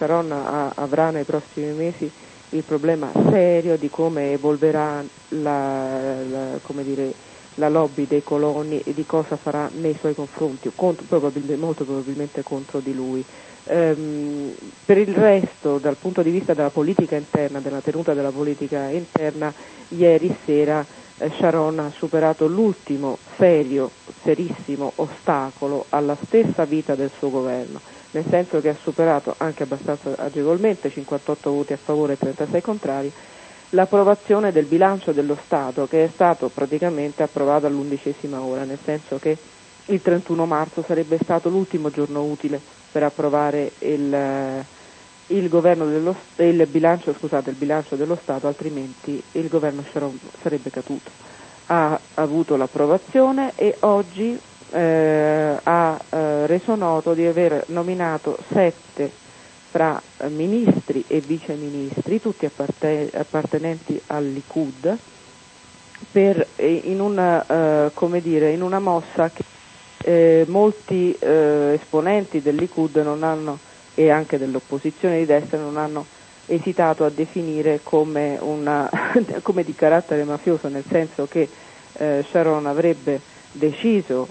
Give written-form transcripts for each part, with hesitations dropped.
Sharon avrà nei prossimi mesi il problema serio di come evolverà la lobby dei coloni e di cosa farà nei suoi confronti, molto probabilmente contro di lui. Per il resto, dal punto di vista della politica interna, della tenuta della politica interna, ieri sera Sharon ha superato l'ultimo serissimo ostacolo alla stessa vita del suo governo, nel senso che ha superato anche abbastanza agevolmente, 58 voti a favore e 36 contrari, l'approvazione del bilancio dello Stato, che è stato praticamente approvato all'11ª ora, nel senso che il 31 marzo sarebbe stato l'ultimo giorno utile per approvare il bilancio dello Stato, altrimenti il governo Sharon sarebbe caduto. Ha avuto l'approvazione e oggi ha reso noto di aver nominato 7 fra ministri e viceministri, tutti appartenenti al Likud, in una mossa che molti esponenti del Likud non hanno, e anche dell'opposizione di destra, non hanno esitato a definire come di carattere mafioso, nel senso che Sharon avrebbe deciso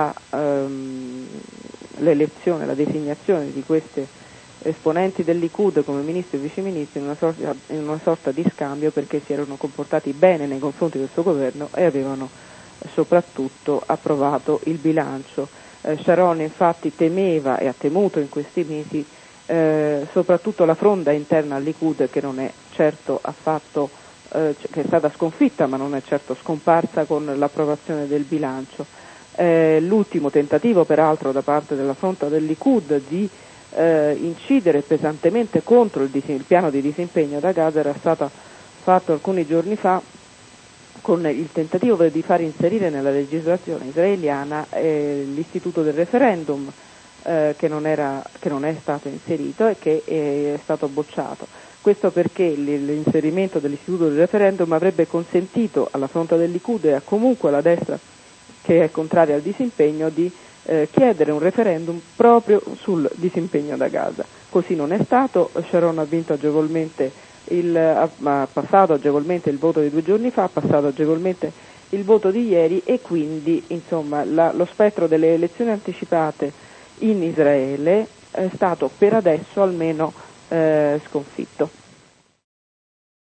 l'elezione, la designazione di queste esponenti del Likud come ministri e viceministri in una sorta di scambio, perché si erano comportati bene nei confronti del suo governo e avevano soprattutto approvato il bilancio. Sharon infatti temeva e ha temuto in questi mesi soprattutto la fronda interna al Likud, che non è certo affatto che è stata sconfitta, ma non è certo scomparsa con l'approvazione del bilancio. L'ultimo tentativo peraltro da parte della fronda del Likud di incidere pesantemente contro il piano di disimpegno da Gaza era stato fatto alcuni giorni fa con il tentativo di far inserire nella legislazione israeliana l'istituto del referendum, che non è stato inserito e che è stato bocciato. Questo perché l'inserimento dell'istituto del referendum avrebbe consentito alla fronte del Likud e comunque alla destra che è contraria al disimpegno di chiedere un referendum proprio sul disimpegno da Gaza. Così non è stato. Sharon ha vinto agevolmente ha passato agevolmente il voto di 2 giorni fa, ha passato agevolmente il voto di ieri, e quindi insomma lo spettro delle elezioni anticipate in Israele è stato per adesso almeno sconfitto.